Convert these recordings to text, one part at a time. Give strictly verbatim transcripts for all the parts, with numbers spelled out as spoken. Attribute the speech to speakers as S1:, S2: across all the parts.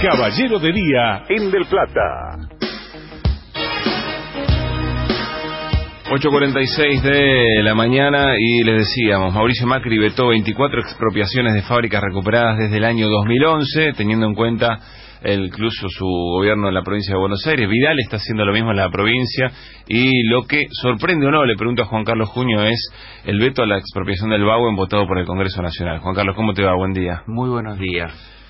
S1: Caballero de Día en Del Plata.
S2: ocho cuarenta y seis de la mañana y les decíamos, Mauricio Macri vetó veinticuatro expropiaciones de fábricas recuperadas desde el año dos mil once, teniendo en cuenta el, incluso su gobierno en la provincia de Buenos Aires. Vidal está haciendo lo mismo en la provincia y lo que sorprende o no, le pregunto a Juan Carlos Junio, es el veto a la expropiación del Bauen votado por el Congreso Nacional. Juan Carlos, ¿cómo te va? Buen día.
S3: Muy buenos días.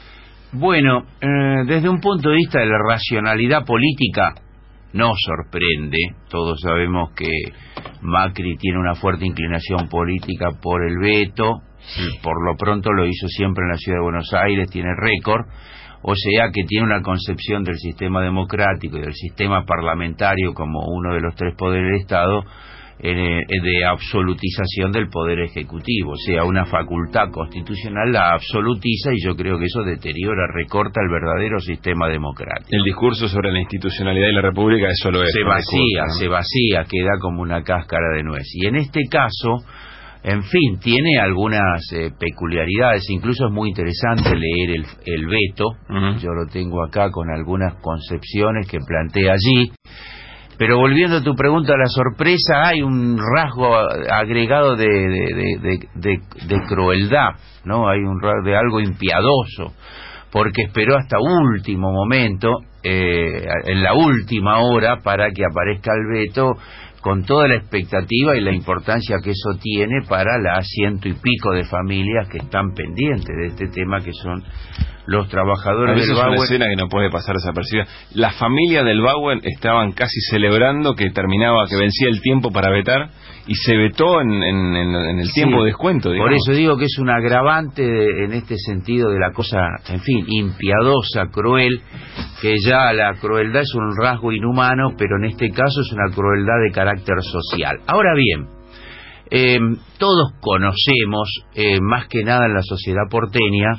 S3: Bueno, eh, desde un punto de vista de la racionalidad política, no sorprende. Todos sabemos que Macri tiene una fuerte inclinación política por el veto, y por lo pronto lo hizo siempre en la ciudad de Buenos Aires, tiene récord, o sea que tiene una concepción del sistema democrático y del sistema parlamentario como uno de los tres poderes del Estado, eh, de absolutización del poder ejecutivo, o sea, una facultad constitucional la absolutiza, y yo creo que eso deteriora, recorta el verdadero sistema democrático.
S2: El discurso sobre la institucionalidad de la República, eso lo es.
S3: Se vacía,
S2: discurso, ¿no?
S3: se vacía, queda como una cáscara de nuez. Y en este caso, en fin, tiene algunas eh, peculiaridades, incluso es muy interesante leer el, el veto, uh-huh. Yo lo tengo acá con algunas concepciones que plantea allí. Pero volviendo a tu pregunta, a la sorpresa, hay un rasgo agregado de, de, de, de, de, de crueldad, ¿no? Hay un rasgo de algo impiadoso, porque esperó hasta último momento, eh, en la última hora, para que aparezca el veto, con toda la expectativa y la importancia que eso tiene para las ciento y pico de familias que están pendientes de este tema, que son los trabajadores del Bauen.
S2: Es una escena que no puede pasar desapercibida. Las familias del Bauen estaban casi celebrando que terminaba, que vencía el tiempo para vetar, y se vetó en, en, en, en el tiempo
S3: sí,
S2: de descuento, digamos.
S3: Por eso digo que es un agravante de, en este sentido de la cosa, en fin, impiadosa, cruel, que ya la crueldad es un rasgo inhumano, pero en este caso es una crueldad de carácter social. Ahora bien, eh, todos conocemos, eh, más que nada en la sociedad porteña,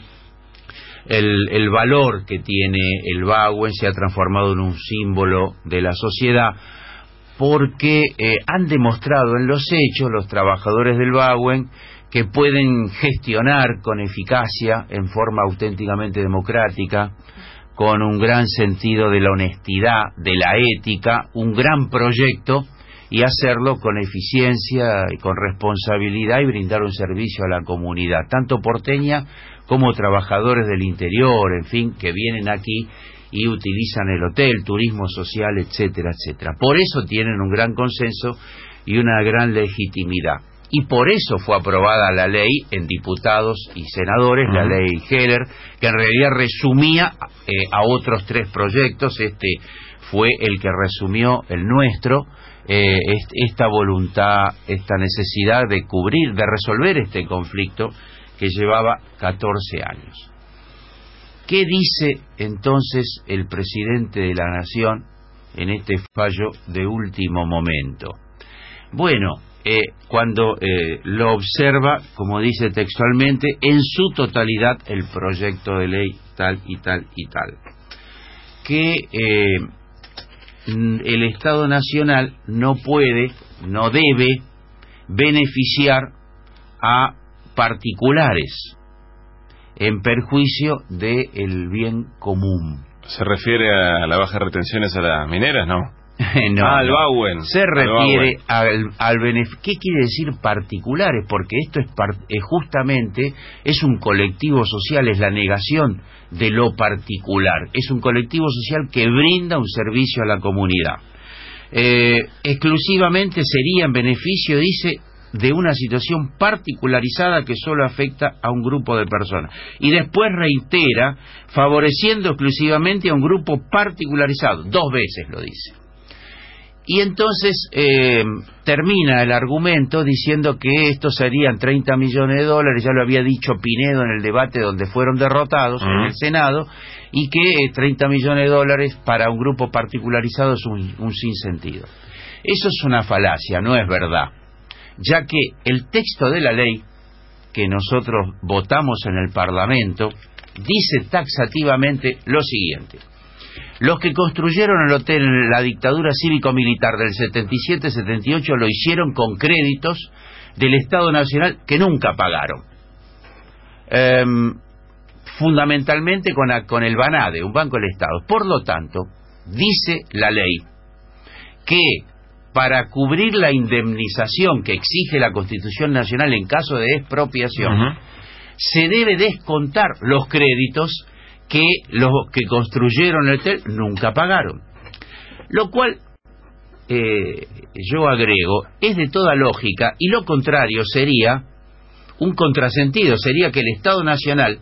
S3: el, el valor que tiene el Bauen, se ha transformado en un símbolo de la sociedad, porque eh, han demostrado en los hechos los trabajadores del Bauen que pueden gestionar con eficacia, en forma auténticamente democrática, con un gran sentido de la honestidad, de la ética, un gran proyecto, y hacerlo con eficiencia y con responsabilidad, y brindar un servicio a la comunidad, tanto porteña como trabajadores del interior, en fin, que vienen aquí y utilizan el hotel, turismo social, etcétera, etcétera. Por eso tienen un gran consenso y una gran legitimidad. Y por eso fue aprobada la ley en diputados y senadores, uh-huh. La ley Heller, que en realidad resumía eh, a otros tres proyectos. Este fue el que resumió el nuestro, eh, esta voluntad, esta necesidad de cubrir, de resolver este conflicto que llevaba catorce años. ¿Qué dice entonces el presidente de la Nación en este fallo de último momento? Bueno, eh, cuando eh, lo observa, como dice textualmente, en su totalidad el proyecto de ley tal y tal y tal, que eh, el Estado Nacional no puede, no debe beneficiar a particulares en perjuicio del bien común.
S2: ¿Se refiere a la baja de retenciones a las mineras, no?
S3: no,
S2: ah, al
S3: no.
S2: Bauen.
S3: Se refiere al, al beneficio. ¿Qué quiere decir particulares? Porque esto es, par es justamente, es un colectivo social, es la negación de lo particular. Es un colectivo social que brinda un servicio a la comunidad. Eh, exclusivamente sería en beneficio, dice, de una situación particularizada que solo afecta a un grupo de personas. Y después reitera, favoreciendo exclusivamente a un grupo particularizado. Dos veces lo dice. Y entonces eh, termina el argumento diciendo que estos serían treinta millones de dólares, ya lo había dicho Pinedo en el debate donde fueron derrotados uh-huh. en el Senado, y que eh, treinta millones de dólares para un grupo particularizado es un, un sinsentido. Eso es una falacia, no es verdad, ya que el texto de la ley que nosotros votamos en el Parlamento dice taxativamente lo siguiente: los que construyeron el hotel en la dictadura cívico-militar del setenta y siete setenta y ocho lo hicieron con créditos del Estado Nacional que nunca pagaron. Eh, fundamentalmente con, la, con el BANADE, un banco del Estado. Por lo tanto, dice la ley que para cubrir la indemnización que exige la Constitución Nacional en caso de expropiación, uh-huh. se debe descontar los créditos que los que construyeron el hotel nunca pagaron. Lo cual, eh, yo agrego, es de toda lógica, y lo contrario sería un contrasentido, sería que el Estado Nacional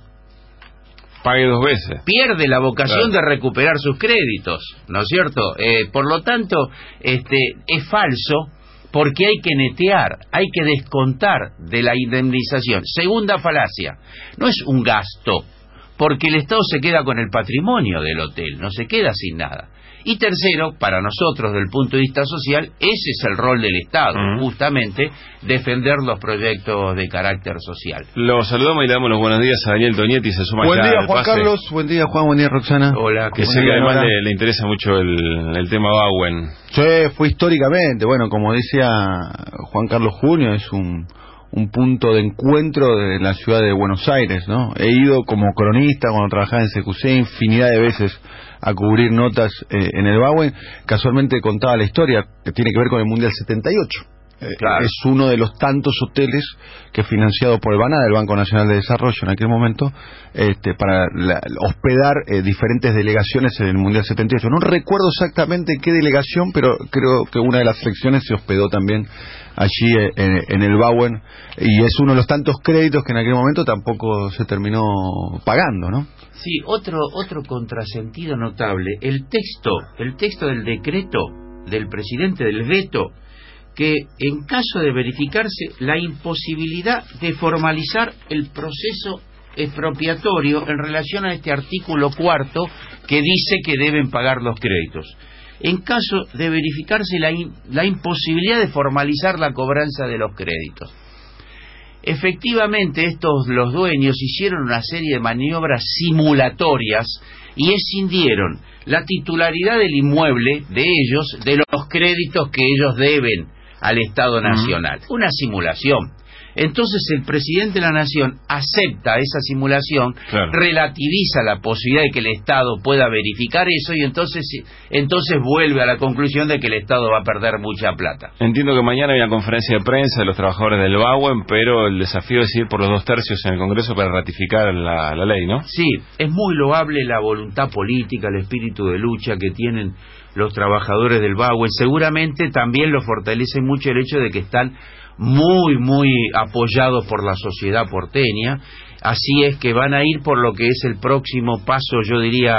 S2: pague dos veces.
S3: Pierde la vocación
S2: claro.
S3: de recuperar sus créditos, ¿no es cierto? Eh, por lo tanto, este, es falso, porque hay que netear, hay que descontar de la indemnización. Segunda falacia, no es un gasto, porque el Estado se queda con el patrimonio del hotel, no se queda sin nada. Y tercero, para nosotros, desde el punto de vista social, ese es el rol del Estado, uh-huh. justamente, defender los proyectos de carácter social.
S2: Lo saludamos y le damos los buenos días a Daniel Tonietti, se suma
S4: buen
S2: ya
S4: día,
S2: al
S4: Juan
S2: pase.
S4: Carlos, buen día, Juan, buen día, Roxana.
S3: Hola.
S2: Que sé que además le, le interesa mucho el, el tema Bauen.
S4: Sí, fue históricamente, bueno, como decía Juan Carlos Junio, es un... un punto de encuentro de la ciudad de Buenos Aires, ¿no? He ido como cronista cuando trabajaba en C Q C infinidad de veces a cubrir notas eh, en el Bauen. Casualmente contaba la historia que tiene que ver con el Mundial setenta y ocho. Eh, claro. Es uno de los tantos hoteles que financiado por el BANADE, el Banco Nacional de Desarrollo en aquel momento, este, para la, hospedar eh, diferentes delegaciones en el Mundial setenta y ocho. No recuerdo exactamente qué delegación, pero creo que una de las selecciones se hospedó también allí eh, en, en el Bauen, y es uno de los tantos créditos que en aquel momento tampoco se terminó pagando, ¿no?
S3: Sí, otro otro contrasentido notable, el texto, el texto del decreto del presidente del veto, que en caso de verificarse la imposibilidad de formalizar el proceso expropiatorio en relación a este artículo cuarto que dice que deben pagar los créditos. En caso de verificarse la, in, la imposibilidad de formalizar la cobranza de los créditos. Efectivamente, estos los dueños hicieron una serie de maniobras simulatorias y escindieron la titularidad del inmueble de ellos de los créditos que ellos deben al Estado Nacional. Uh-huh. Una simulación. Entonces el presidente de la Nación acepta esa simulación, claro. relativiza la posibilidad de que el Estado pueda verificar eso y entonces entonces vuelve a la conclusión de que el Estado va a perder mucha plata.
S2: Entiendo que mañana hay una conferencia de prensa de los trabajadores del Bauen, pero el desafío es ir por los dos tercios en el Congreso para ratificar la, la ley, ¿no?
S3: Sí, es muy loable la voluntad política, el espíritu de lucha que tienen los trabajadores del Bauen. Seguramente también lo fortalece mucho el hecho de que están muy, muy apoyados por la sociedad porteña, así es que van a ir por lo que es el próximo paso, yo diría,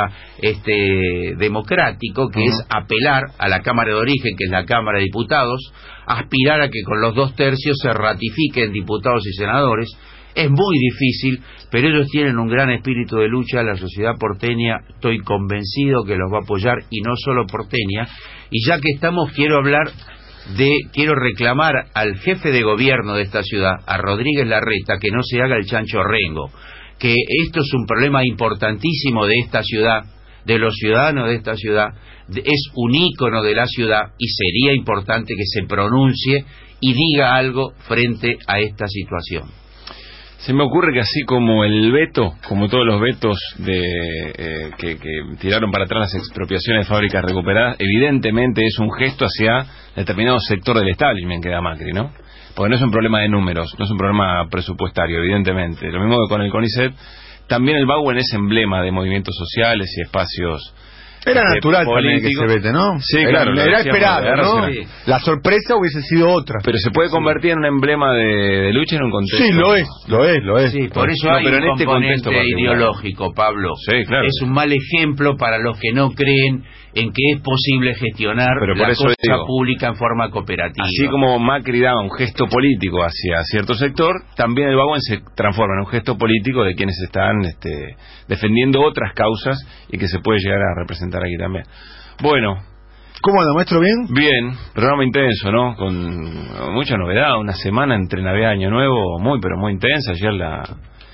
S3: este democrático, que uh-huh. es apelar a la Cámara de Origen, que es la Cámara de Diputados, aspirar a que con los dos tercios se ratifiquen diputados y senadores. Es muy difícil, pero ellos tienen un gran espíritu de lucha, la sociedad porteña, estoy convencido que los va a apoyar, y no solo porteña. Y ya que estamos, quiero hablar de, quiero reclamar al jefe de gobierno de esta ciudad, a Rodríguez Larreta, que no se haga el chancho rengo, que esto es un problema importantísimo de esta ciudad, de los ciudadanos de esta ciudad, es un ícono de la ciudad, y sería importante que se pronuncie y diga algo frente a esta situación.
S2: Se me ocurre que así como el veto, como todos los vetos de eh, que, que tiraron para atrás las expropiaciones de fábricas recuperadas, evidentemente es un gesto hacia determinado sector del establishment que da Macri, ¿no? Porque no es un problema de números, no es un problema presupuestario, evidentemente. Lo mismo que con el CONICET, también el Bauen es emblema de movimientos sociales y espacios...
S4: Era natural también que se vete, ¿no?
S2: Sí,
S4: era,
S2: claro.
S4: Era esperado, ¿no? Sí. La sorpresa hubiese sido otra.
S2: Pero se puede convertir sí. en un emblema de, de lucha en un contexto.
S4: Sí, lo es, lo es, lo es.
S3: Sí, por eso
S2: no,
S3: hay
S2: pero
S3: un
S2: en este
S3: componente ideológico, Pablo.
S2: Sí, claro.
S3: Es un mal ejemplo para los que no creen en que es posible gestionar
S2: pero por
S3: la
S2: eso
S3: cosa
S2: digo,
S3: pública en forma cooperativa.
S2: Así como Macri daba un gesto político hacia cierto sector, también el Bauen se transforma en un gesto político de quienes están este, defendiendo otras causas y que se puede llegar a representar aquí también. Bueno.
S4: ¿Cómo anda, maestro? ¿Bien?
S2: Bien, programa intenso, ¿no? Con mucha novedad, una semana entre Navidad y Año Nuevo, muy pero muy intensa. Ayer la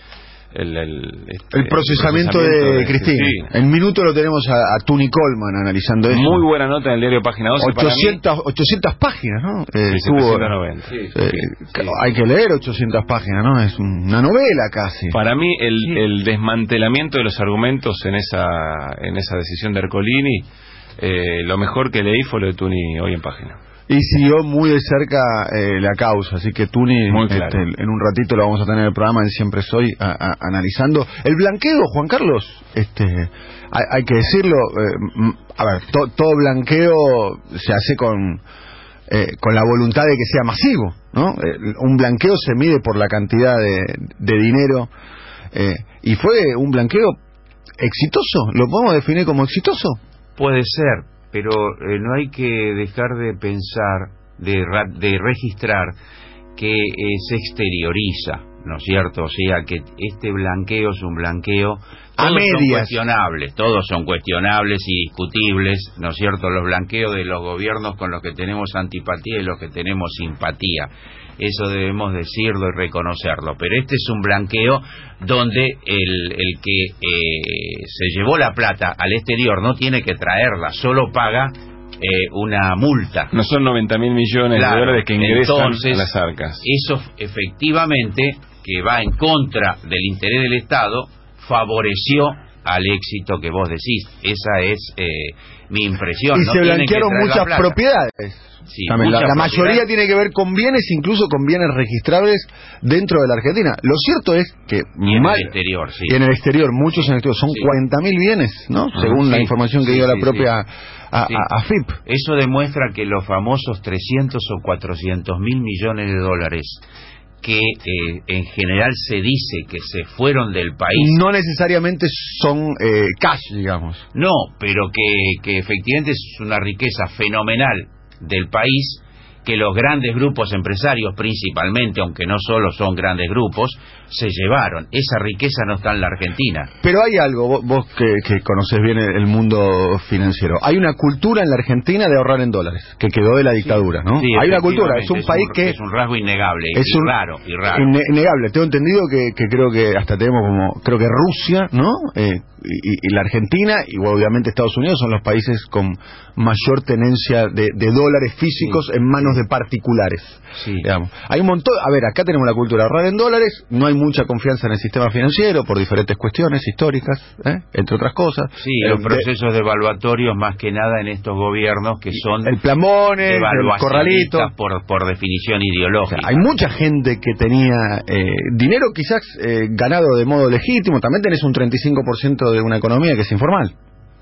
S2: el, el, este,
S4: el procesamiento,
S2: el procesamiento
S4: de,
S2: de
S4: Cristina.
S2: Cristina.
S4: En minuto lo tenemos a, a Tuni Coleman analizando eso.
S2: Muy buena nota en el diario Página doce.
S4: ochocientas,
S2: para mí,
S4: ochocientas páginas, ¿no? Eh,
S2: sí,
S4: tuvo,
S2: setecientos noventa.
S4: eh,
S2: Sí, sí,
S4: sí,
S2: sí.
S4: Hay que leer ochocientas páginas, ¿no? Es una novela casi.
S2: Para mí el,
S4: Sí.
S2: el desmantelamiento de los argumentos en esa en esa decisión de Ercolini, eh, lo mejor que leí fue lo de Tuni hoy en Página.
S4: Y siguió muy de cerca eh, la causa, así que Tuni,
S2: Muy claro.
S4: este, en un ratito lo vamos a tener en el programa en Siempre Soy a, a, analizando. El blanqueo, Juan Carlos, este, hay, hay que decirlo, eh, a ver, to, todo blanqueo se hace con, eh, con la voluntad de que sea masivo, ¿no? Eh, un blanqueo se mide por la cantidad de, de dinero, eh, y fue un blanqueo exitoso, ¿lo podemos definir como exitoso?
S3: Puede ser, pero eh, no hay que dejar de pensar, de, de registrar que eh, se exterioriza, ¿no es cierto? O sea, que este blanqueo es un blanqueo...
S4: A
S3: Todos son
S4: medias.
S3: cuestionables, todos son cuestionables y discutibles, ¿no es cierto? Los blanqueos de los gobiernos con los que tenemos antipatía y los que tenemos simpatía. Eso debemos decirlo y reconocerlo. Pero este es un blanqueo donde el, el que eh, se llevó la plata al exterior no tiene que traerla, solo paga eh, una multa.
S2: No son noventa mil millones
S3: Claro,
S2: de dólares que ingresan
S3: entonces,
S2: a las arcas.
S3: Eso efectivamente, que va en contra del interés del Estado, favoreció al éxito que vos decís. Esa es eh, mi impresión.
S4: Y
S3: no
S4: se
S3: tienen que
S4: blanquearon
S3: traer la
S4: muchas
S3: plata.
S4: propiedades.
S3: Sí,
S4: También, la,
S3: muchas
S4: la mayoría
S3: propiedades.
S4: tiene que ver con bienes, incluso con bienes registrables dentro de la Argentina. Lo cierto es que
S3: Y en
S4: mal-
S3: el exterior, sí.
S4: y en el exterior, muchos en el exterior, son
S3: Sí.
S4: cuarenta mil bienes, ¿no?
S3: Ah,
S4: Según
S3: sí,
S4: la información que
S3: sí,
S4: dio
S3: sí,
S4: la propia
S3: sí.
S4: a,
S3: Sí.
S4: a- AFIP.
S3: Eso demuestra que los famosos trescientos o cuatrocientos mil millones de dólares que eh, en general se dice que se fueron del país,
S4: No necesariamente son eh, cash, digamos.
S3: no, pero que, que efectivamente es una riqueza fenomenal del país, que los grandes grupos empresarios principalmente, aunque no solo son grandes grupos, se llevaron. Esa riqueza no está en la Argentina.
S4: Pero hay algo, vos, vos que, que conoces bien el, el mundo financiero, hay una cultura en la Argentina de ahorrar en dólares, que quedó de la dictadura, ¿no?
S3: Sí,
S4: Hay una cultura, es un
S3: efectivamente,
S4: país que...
S3: es un rasgo innegable,
S4: Es
S3: y
S4: un-
S3: raro, y raro.
S4: Inne- innegable. Tengo entendido que, que creo que hasta tenemos como, creo que Rusia, ¿no? Eh, y, y la Argentina y obviamente Estados Unidos son los países con mayor tenencia de, de dólares físicos
S3: Sí.
S4: en manos de particulares.
S3: Sí.
S4: Digamos. Hay un montón, a ver, acá tenemos la cultura de ahorrar en dólares, no hay mucha confianza en el sistema financiero por diferentes cuestiones históricas, ¿eh? Entre otras cosas.
S3: Sí,
S4: Eh,
S3: los
S4: de-
S3: procesos devaluatorios más que nada en estos gobiernos que son
S4: el Plamones, el Corralito.
S3: devaluacionistas por, por definición
S4: O sea,
S3: ideológica.
S4: hay mucha gente que tenía eh, dinero quizás eh, ganado de modo legítimo. También tenés un treinta y cinco por ciento de una economía que es informal.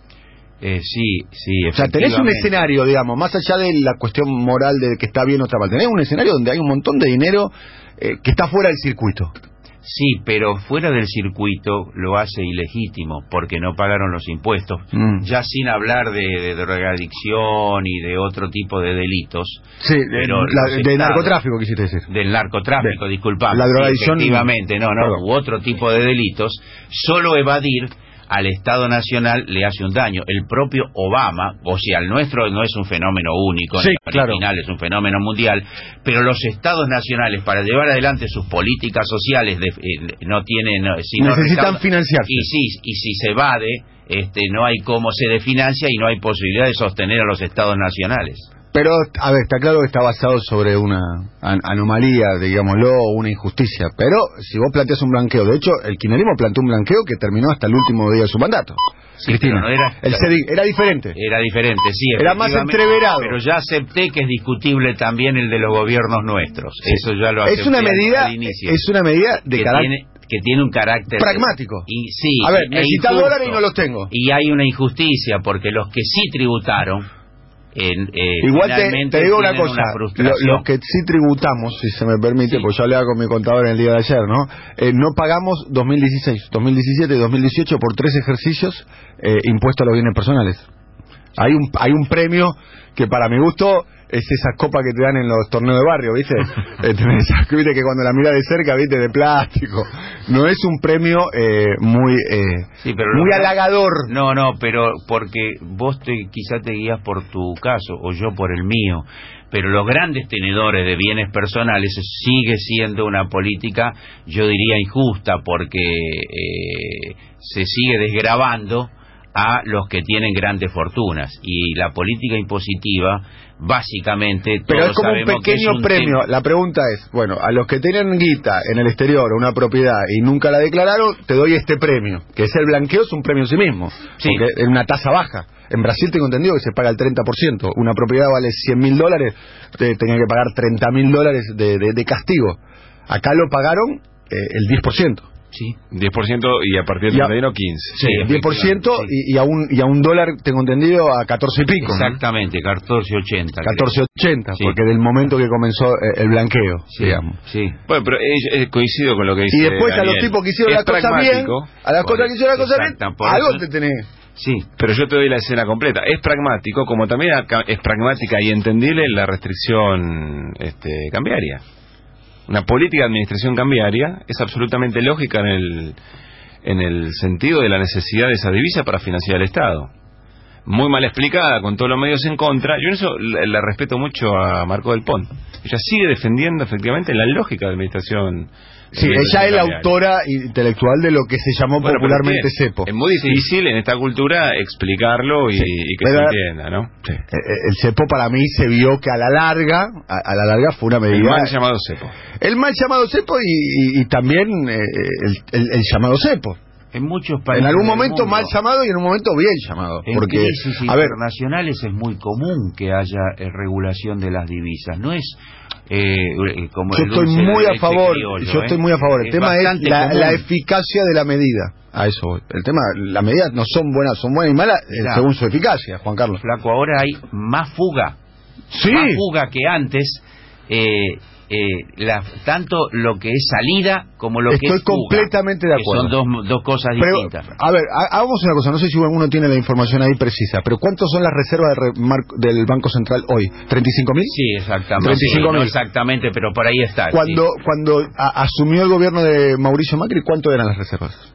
S3: Eh, sí, sí,
S4: O sea, tenés un
S3: efectivamente.
S4: escenario, digamos, más allá de la cuestión moral de que está bien o está mal. Tenés un escenario donde hay un montón de dinero eh, que está fuera del circuito.
S3: Sí, pero fuera del circuito lo hace ilegítimo porque no pagaron los impuestos.
S4: Mm.
S3: Ya sin hablar de, de drogadicción y de otro tipo de delitos.
S4: Sí,
S3: Pero
S4: de, la-
S3: los
S4: de
S3: estados-
S4: narcotráfico, quisiste decir.
S3: Del narcotráfico,
S4: De-
S3: disculpame.
S4: la
S3: Sí,
S4: drogadicción-
S3: efectivamente, no, no,
S4: Perdón.
S3: u otro tipo de delitos. Solo evadir al Estado Nacional le hace un daño. El propio Obama, o sea, el nuestro no es un fenómeno único,
S4: Sí,
S3: ni
S4: claro.
S3: original, es un fenómeno mundial, pero los Estados Nacionales, para llevar adelante sus políticas sociales, de- eh, no tienen... no- si no
S4: Necesitan
S3: recaudan-
S4: financiarse.
S3: Y sí, y si se evade, este, no hay cómo se definancia y no hay posibilidad de sostener a los Estados nacionales.
S4: Pero, a ver, está claro que está basado sobre una an- anomalía, digámoslo, o una injusticia. Pero, si vos planteas un blanqueo, de hecho, el kirchnerismo planteó un blanqueo que terminó hasta el último día de su mandato.
S3: Sí,
S4: Cristina,
S3: pero no era-
S4: El C D I era diferente.
S3: Era diferente, sí.
S4: Era más
S3: efectivamente,
S4: entreverado.
S3: Pero ya acepté que es discutible también el de los gobiernos nuestros. Eso ya lo acepté
S4: Es una
S3: al-
S4: medida,
S3: al inicio.
S4: es una medida de
S3: que
S4: carácter
S3: tiene, que tiene un carácter
S4: pragmático.
S3: Y sí.
S4: A ver,
S3: e
S4: necesitas
S3: injusto.
S4: dólares y no los tengo.
S3: Y hay una injusticia porque los que sí tributaron en, eh,
S4: Igual te,
S3: finalmente
S4: te digo una
S3: tienen
S4: cosa, lo-
S3: frustración.
S4: los que sí tributamos, si se me permite,
S3: Sí.
S4: pues yo hablaba con mi contador el día de ayer, ¿no? Eh, no pagamos dos mil dieciséis, dos mil diecisiete y dos mil dieciocho por tres ejercicios eh, impuestos a los bienes personales. Hay un, hay un premio que para mi gusto es esas copas que te dan en los torneos de barrio, ¿viste? eh, viste que cuando la miras de cerca, ¿viste? De plástico. No es un premio eh, muy eh,
S3: sí, pero
S4: muy
S3: lo,
S4: halagador.
S3: No, no, pero porque vos te, quizá te guías por tu caso o yo por el mío. Pero los grandes tenedores de bienes personales sigue siendo una política, yo diría, injusta, porque eh, se sigue desgravando a los que tienen grandes fortunas, y la política impositiva básicamente
S4: pero
S3: todos
S4: es como un
S3: pequeño
S4: pequeño
S3: es un
S4: premio. La pregunta es, bueno, a los que tienen guita en el exterior, una propiedad y nunca la declararon, te doy este premio, que es el blanqueo, es un premio en sí mismo,
S3: sí,
S4: porque es una tasa baja. En Brasil tengo entendido que se paga el treinta por ciento. Una propiedad vale cien mil dólares, te tenía que pagar treinta mil dólares de, de, de castigo. Acá lo pagaron eh, el diez por ciento.
S2: Sí, diez por ciento y a partir del treinta y uno, quince.
S4: Sí, diez por ciento sí. y, y, a un, y a un dólar, tengo entendido, a catorce y pico.
S3: Exactamente, catorce ochenta.
S4: catorce ochenta, sí, porque del momento que comenzó eh, el blanqueo,
S3: sí,
S4: digamos.
S3: Sí.
S2: Bueno, pero eh, eh, coincido con lo que dice
S4: Y después
S2: Daniel.
S4: A los tipos que hicieron las cosas bien, a las cosas que hicieron las cosas bien, algo te tenés.
S2: Sí, pero yo te doy la escena completa. Es pragmático, como también es pragmática y entendible la restricción este, cambiaria. Una política de administración cambiaria es absolutamente lógica en el, en el sentido de la necesidad de esa divisa para financiar el Estado. Muy mal explicada, con todos los medios en contra. Yo en eso le, le respeto mucho a Marco Del Pont. Ella sigue defendiendo efectivamente la lógica de administración.
S4: Sí, ella es la autora intelectual de lo que se llamó bueno, popularmente cepo.
S2: Es muy difícil sí. en esta cultura explicarlo y, sí. y que pero, se entienda, ¿no?
S4: Sí. El cepo para mí se vio que a la larga, a, a la larga fue una medida...
S2: El mal llamado cepo.
S4: El mal llamado cepo y, y, y también eh, el, el, el llamado cepo.
S3: En muchos países.
S4: En algún momento mal llamado y en un momento bien llamado.
S3: En
S4: porque,
S3: crisis
S4: a ver,
S3: internacionales es muy común que haya eh, regulación de las divisas. No es... Eh, como
S4: yo estoy muy a favor
S3: criollo,
S4: yo
S3: ¿eh?
S4: estoy muy a favor el
S3: es
S4: tema es la, la eficacia de la medida, a eso voy. El tema, las medidas no son buenas, son buenas y malas claro. según su eficacia, Juan Carlos.
S3: Flaco, ahora hay más fuga
S4: sí.
S3: más fuga que antes, eh, eh, la, tanto lo que es salida como lo
S4: estoy
S3: que es fuga,
S4: completamente de acuerdo,
S3: que son dos, dos cosas
S4: pero,
S3: distintas.
S4: A ver, hagamos una cosa, no sé si alguno tiene la información ahí precisa, pero ¿cuántos son las reservas de re, del Banco Central hoy? ¿treinta y cinco mil?
S3: Sí, exactamente.
S4: treinta y cinco mil.
S3: Sí, no exactamente, pero por ahí está.
S4: Cuando,
S3: sí.
S4: cuando a, asumió el gobierno de Mauricio Macri, ¿cuánto eran las reservas?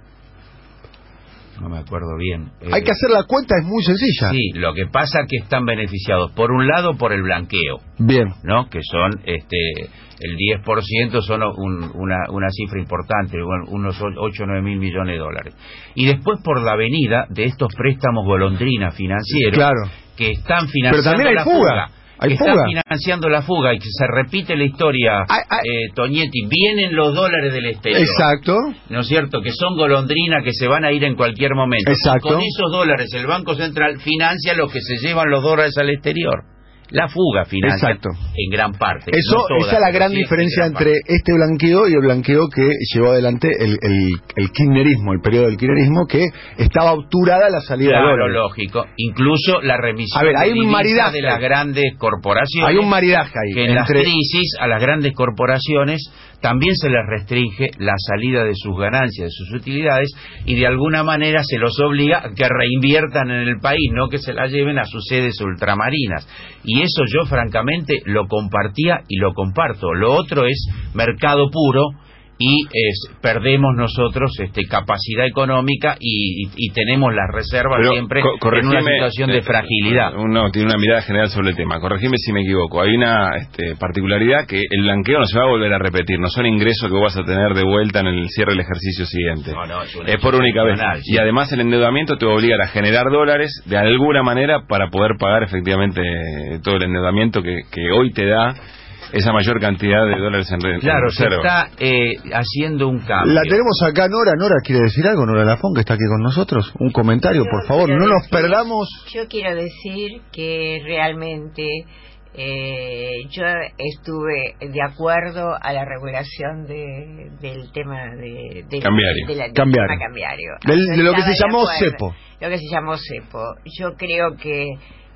S3: No me acuerdo bien.
S4: Hay
S3: eh,
S4: que hacer la cuenta, es muy sencilla.
S3: Sí, lo que pasa es que están beneficiados, por un lado, por el blanqueo.
S4: Bien.
S3: ¿No? Que son, este, el diez por ciento son un, una, una cifra importante, unos ocho o nueve mil millones de dólares. Y después por la venida de estos préstamos golondrina financieros,
S4: claro,
S3: que están financiando
S4: pero también hay
S3: la
S4: fuga.
S3: fuga.
S4: Hay
S3: está
S4: fuga.
S3: financiando la fuga y que se repite la historia,
S4: ay, ay.
S3: Eh, Toñetti, vienen los dólares del exterior.
S4: Exacto.
S3: ¿No es cierto? Que son golondrina que se van a ir en cualquier momento.
S4: Exacto.
S3: Con esos dólares el Banco Central financia los que se llevan los dólares al exterior. La fuga financia.
S4: Exacto.
S3: En gran parte.
S4: Eso,
S3: no todas,
S4: esa es la gran
S3: sí
S4: diferencia
S3: gran
S4: entre
S3: parte.
S4: este blanqueo y el blanqueo que llevó adelante el, el, el kirchnerismo, el periodo del kirchnerismo, que estaba obturada la salida
S3: claro,
S4: de dólares.
S3: Lógico. Incluso la remisión
S4: a ver, hay
S3: de,
S4: un maridaje
S3: de las grandes corporaciones.
S4: Hay un maridaje ahí.
S3: Que en
S4: entre...
S3: las crisis a las grandes corporaciones también se les restringe la salida de sus ganancias, de sus utilidades, y de alguna manera se los obliga a que reinviertan en el país, no que se la lleven a sus sedes ultramarinas. Y eso yo francamente lo compartía y lo comparto. Lo otro es mercado puro y es, perdemos nosotros este, capacidad económica y, y, y tenemos las reservas
S2: pero,
S3: siempre
S2: co
S3: en una situación de fragilidad.
S2: Uno tiene una mirada general sobre el tema. Corregime si me equivoco. Hay una este, particularidad que el blanqueo no se va a volver a repetir. No son ingresos que vas a tener de vuelta en el cierre del ejercicio siguiente.
S3: No, no, es,
S2: es por única vez.
S3: Sí.
S2: Y además el endeudamiento te va a obligar a generar dólares de alguna manera para poder pagar efectivamente todo el endeudamiento que, que hoy te da esa mayor cantidad de dólares en, re
S3: claro,
S2: en reserva.
S3: Se está eh, haciendo un cambio.
S4: La tenemos acá, Nora. Nora, ¿quiere decir algo? Nora Lafón, que está aquí con nosotros. Un comentario,
S5: yo
S4: por favor. No nos
S5: decir,
S4: perdamos.
S5: Yo quiero decir que realmente eh, yo estuve de acuerdo a la regulación de, del tema de, de,
S2: cambiario.
S5: De la, del
S4: cambiario.
S5: Tema cambiario.
S4: Del, de lo que se llamó
S5: acuerdo,
S4: cepo.
S5: Lo que se llamó cepo. Yo creo que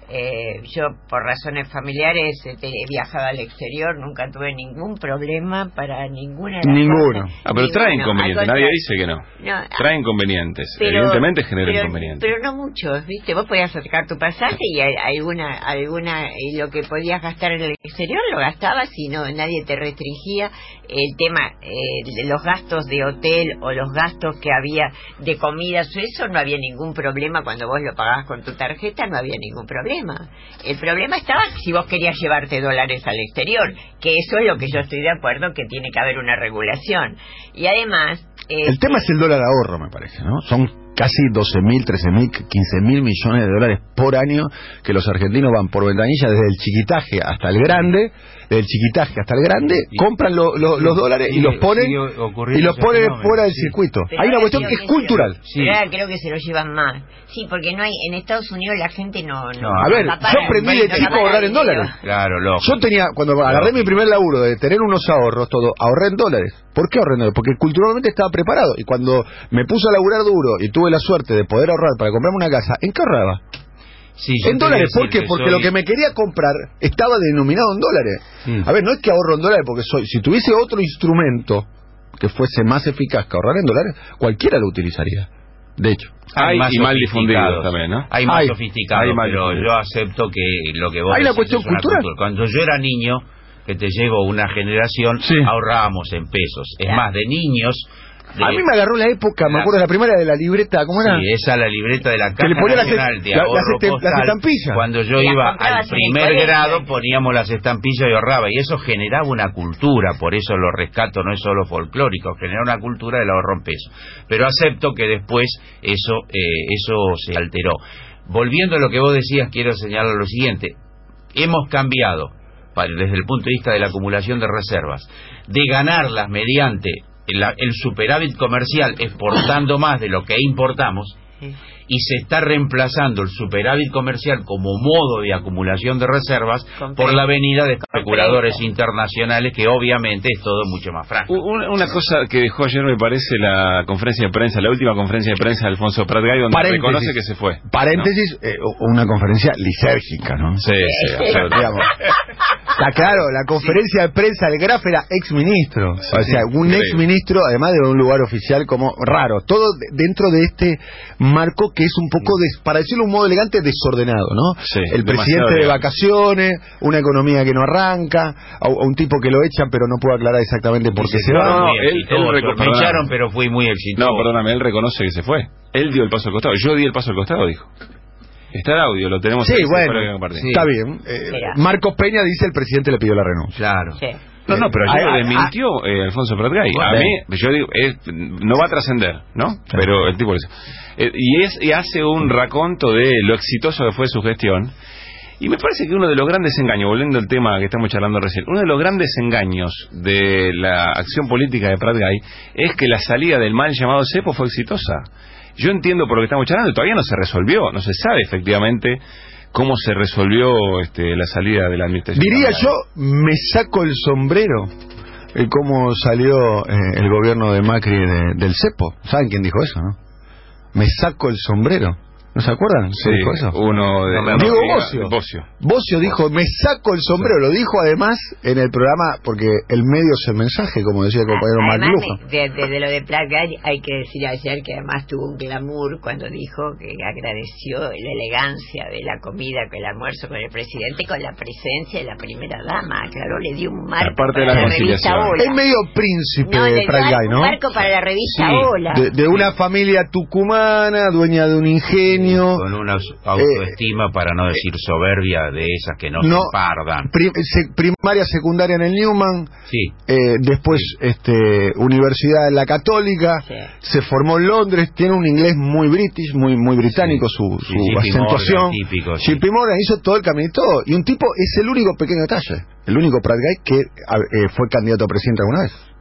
S5: Eh, yo, por razones familiares, eh, he viajado al exterior, nunca tuve ningún problema para ninguna de las
S4: Ninguno.
S5: cosas.
S2: Ah, pero trae
S5: Ninguno,
S2: inconvenientes,
S5: al
S2: nadie
S5: contrario.
S2: dice que no.
S5: No,
S2: Trae inconvenientes,
S5: pero,
S2: evidentemente genera
S5: pero,
S2: inconvenientes.
S5: pero no muchos, ¿viste? Vos podías sacar tu pasaje y hay- alguna, alguna, y lo que podías gastar en el exterior lo gastabas y no, nadie te restringía. El tema, eh, de los gastos de hotel o los gastos que había de comidas, eso no había ningún problema cuando vos lo pagabas con tu tarjeta, no había ningún problema. El problema estaba si vos querías llevarte dólares al exterior, que eso es lo que yo estoy de acuerdo, que tiene que haber una regulación. Y además...
S4: El
S5: este,
S4: tema es el dólar ahorro, me parece, ¿no? Son casi doce mil, trece mil, quince mil millones de dólares por año que los argentinos van por ventanilla desde el chiquitaje hasta el grande, desde el chiquitaje hasta el grande,
S3: Sí.
S4: compran lo- lo- los dólares y
S3: Sigue-
S4: los ponen
S3: sigue ocurriendo
S4: y los
S3: ese
S4: ponen
S3: fenómeno,
S4: fuera del
S3: sí.
S4: circuito.
S5: Pero
S4: Hay una
S5: ahora
S4: cuestión
S5: creo
S4: que es
S5: se lo-
S4: cultural.
S3: Sí.
S5: Pero ahora creo que se lo llevan más. Sí, porque no hay, en Estados Unidos la gente no... no,
S3: No,
S4: A ver,
S5: acapara-
S4: yo aprendí de
S5: no
S4: chico a
S5: acapara
S4: ahorrar en
S5: dinero.
S4: dólares.
S3: Claro, loco.
S4: Yo tenía, cuando agarré mi primer laburo de tener unos ahorros, todo, ahorré en dólares. ¿Por qué ahorré en dólares? Porque culturalmente estaba preparado. Y cuando me puse a laburar duro y tuve la suerte de poder ahorrar para comprarme una casa, ¿en qué ahorraba?
S3: Sí, yo
S4: En
S3: te voy a
S4: dólares.
S3: decir
S4: ¿Por qué?
S3: que
S4: Porque
S3: soy-
S4: lo que me quería comprar estaba denominado en dólares.
S3: Sí.
S4: A ver, no es que ahorro en dólares porque soy... Si tuviese otro instrumento que fuese más eficaz que ahorrar en dólares, cualquiera lo utilizaría. De hecho.
S2: Hay
S3: más
S2: y mal
S3: sofisticados.
S2: difundidos también, ¿no?
S3: Hay más
S4: Hay.
S3: sofisticados,
S2: Hay mal
S3: pero
S2: difundidos.
S3: yo acepto que lo que vos
S4: Hay una
S3: decís
S4: cuestión
S3: es una
S4: cultural.
S3: cultura. Cuando yo era niño, que te llevo una generación,
S4: Sí.
S3: ahorrábamos en pesos. Es
S5: Claro.
S3: más, de niños... de-
S4: A mí me agarró la época, me
S3: La-
S4: acuerdo de la primaria de la libreta, ¿cómo era?
S3: Sí, esa la libreta de la
S4: Que le
S3: Caja
S4: ponía las
S3: Nacional
S4: est-
S3: de
S4: la- las
S3: Ahorro
S4: estem- las
S3: Postal.
S4: estampillas.
S3: Cuando yo
S5: Y las
S3: iba
S5: comprabas
S3: al
S5: en el
S3: primer
S5: colegio.
S3: grado poníamos las estampillas y ahorraba, y eso generaba una cultura, por eso lo rescato, no es solo folclórico, genera una cultura del ahorro en peso. Pero acepto que después eso, eh, eso se alteró. Volviendo a lo que vos decías, quiero señalar lo siguiente: hemos cambiado, para- desde el punto de vista de la acumulación de reservas, de ganarlas mediante el, el superávit comercial exportando más de lo que importamos,
S5: Sí.
S3: y se está reemplazando el superávit comercial como modo de acumulación de reservas
S5: Con
S3: por
S5: pre-
S3: la venida de
S5: con
S3: especuladores
S5: precio.
S3: internacionales, que obviamente es todo mucho más frágil.
S2: Una, una cosa que dejó ayer, me parece, la conferencia de prensa, la última conferencia de prensa de Alfonso Prat Gay, donde
S4: Paréntesis.
S2: reconoce que se fue.
S4: Paréntesis, eh, una conferencia lisérgica, ¿no?
S2: ¿no? Sí, sí, absolutamente.
S4: Digamos. Está claro, la conferencia de prensa del Graf era ex ministro. O sea, un
S2: increíble.
S4: ex ministro, además de un lugar oficial como raro. Todo de- dentro de este marco que es un poco, des- para decirlo de un modo elegante, desordenado, ¿no?
S2: Sí,
S4: El
S2: demasiado
S4: presidente de
S2: elegante.
S4: vacaciones, una economía que no arranca, a, a un tipo que lo echan pero no puede aclarar exactamente por qué
S3: Dice
S4: se
S3: que fue
S4: va.
S2: no,
S3: muy
S2: él- él
S3: exitoso.
S2: reco-
S3: Me
S2: perdóname.
S3: echaron, pero fui muy exitoso.
S2: No, perdóname, él reconoce que se fue. Él dio el paso al costado. Yo di el paso al costado, dijo. Está el audio, lo tenemos
S4: Sí,
S2: ahí,
S4: bueno,
S2: para que compartir.
S3: sí.
S4: está bien. Eh,
S5: Mira.
S4: Marcos Peña dice el presidente le pidió la renuncia.
S3: Claro.
S5: Sí.
S2: No, no, pero ayer
S4: Ah,
S2: lo
S4: ah,
S2: desmintió eh, Alfonso Prat Gay.
S3: Bueno.
S2: A mí, yo digo, es- no va a trascender, ¿no? Pero el tipo lo hizo. Eh, y, es, y hace un raconto de lo exitoso que fue su gestión. Y me parece que uno de los grandes engaños, volviendo al tema que estamos charlando recién, uno de los grandes engaños de la acción política de Prat Gay es que la salida del mal llamado cepo fue exitosa. Yo entiendo por lo que estamos charlando, todavía no se resolvió, no se sabe efectivamente cómo se resolvió este, la salida de la administración.
S4: Diría
S2: Prat
S4: yo,
S2: Gay.
S4: me saco el sombrero el cómo salió eh, el gobierno de Macri de- del cepo. ¿Saben quién dijo eso, no? Me saco el sombrero. ¿No se acuerdan?
S2: Sí,
S4: ¿Quién dijo eso?
S2: uno de...
S3: No me
S4: Diego
S2: diga-
S4: Bocio.
S2: Bocio.
S4: Bocio dijo, me saco el sombrero. Lo dijo además en el programa, porque el medio es el mensaje, como decía el compañero
S5: Además,
S4: Macluja.
S5: de, de- de lo de Prat Gay, hay que decir ayer que además tuvo un glamour cuando dijo que agradeció la elegancia de la comida, que el almuerzo con el presidente, con la presencia de la primera dama. Claro, le dio un marco
S2: Aparte de
S5: para
S2: la
S5: la revista
S2: conciliación.
S5: Hola.
S4: Es medio príncipe
S5: No,
S4: de
S5: le dio
S4: Prat Gay,
S5: un
S4: ¿no?
S5: marco para la revista
S3: Sí,
S5: Hola.
S4: De, de una familia tucumana, dueña de un ingenio.
S3: Con una autoestima, para no decir soberbia, de esas que no,
S4: no,
S3: se pardan.
S4: Prim- se- primaria, secundaria en el Newman.
S3: Sí.
S4: Eh, después este, universidad en la Católica,
S5: Sí.
S4: se formó en Londres, tiene un inglés muy british, muy muy británico,
S3: Sí.
S4: su,
S3: Sí,
S4: su
S3: J P
S4: acentuación.
S3: Morgan, típico, sí.
S4: J P Morgan hizo todo el camino y todo, y un tipo es el único pequeño detalle, el único Prat Gay que a- eh, fue candidato a presidente alguna vez.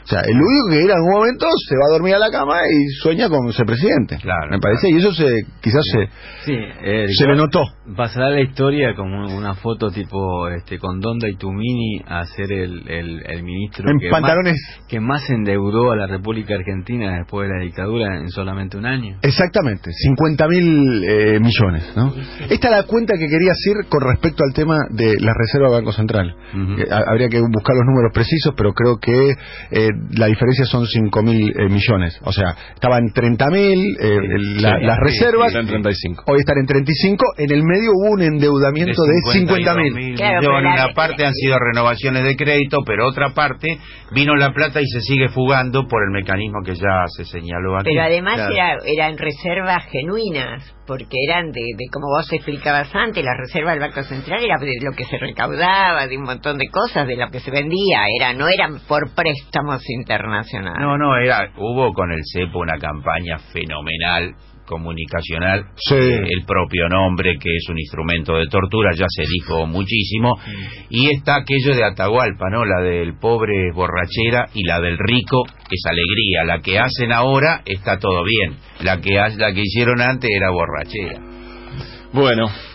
S4: O sea, el único que era en un momento se va a dormir a la cama y sueña con ser presidente.
S3: Claro,
S4: me parece,
S3: claro.
S4: y eso se quizás
S6: sí.
S4: se,
S6: sí, eh,
S4: se le notó.
S6: Pasará la historia como una foto tipo este con Donda y Tumini a ser el, el, el ministro
S4: en
S6: que
S4: pantalones
S6: más, que más endeudó a la República Argentina después de la dictadura en solamente un año.
S4: Exactamente, cincuenta mil eh, millones, ¿no? Esta es la cuenta que quería hacer con respecto al tema de la reserva del Banco Central.
S6: Uh-huh.
S4: eh, habría que buscar los números precisos, pero creo que eh, la diferencia son cinco mil eh, millones. O sea, estaban treinta mil eh, la,
S2: sí,
S4: las
S2: sí,
S4: reservas,
S2: están treinta y cinco.
S4: Hoy están en treinta y cinco. En el medio hubo un endeudamiento de cincuenta mil.
S5: Claro,
S3: millones.
S5: la,
S3: Una parte han sido renovaciones de crédito, pero otra parte vino la plata y se sigue fugando por el mecanismo que ya se señaló aquí.
S5: Pero además
S3: Claro.
S5: era, eran reservas genuinas, porque eran de, de, como vos explicabas antes, la reserva del Banco Central era de lo que se recaudaba, de un montón de cosas, de lo que se vendía, era no eran por préstamos internacionales.
S3: No, no, era hubo con el cepo una campaña fenomenal comunicacional,
S4: Sí.
S3: eh, el propio nombre que es un instrumento de tortura, ya se dijo muchísimo, y está aquello de Atahualpa, ¿no? La del pobre es borrachera y la del rico es alegría. La que hacen ahora está todo bien, la que, ha- la que hicieron antes era borrachera.
S2: Bueno,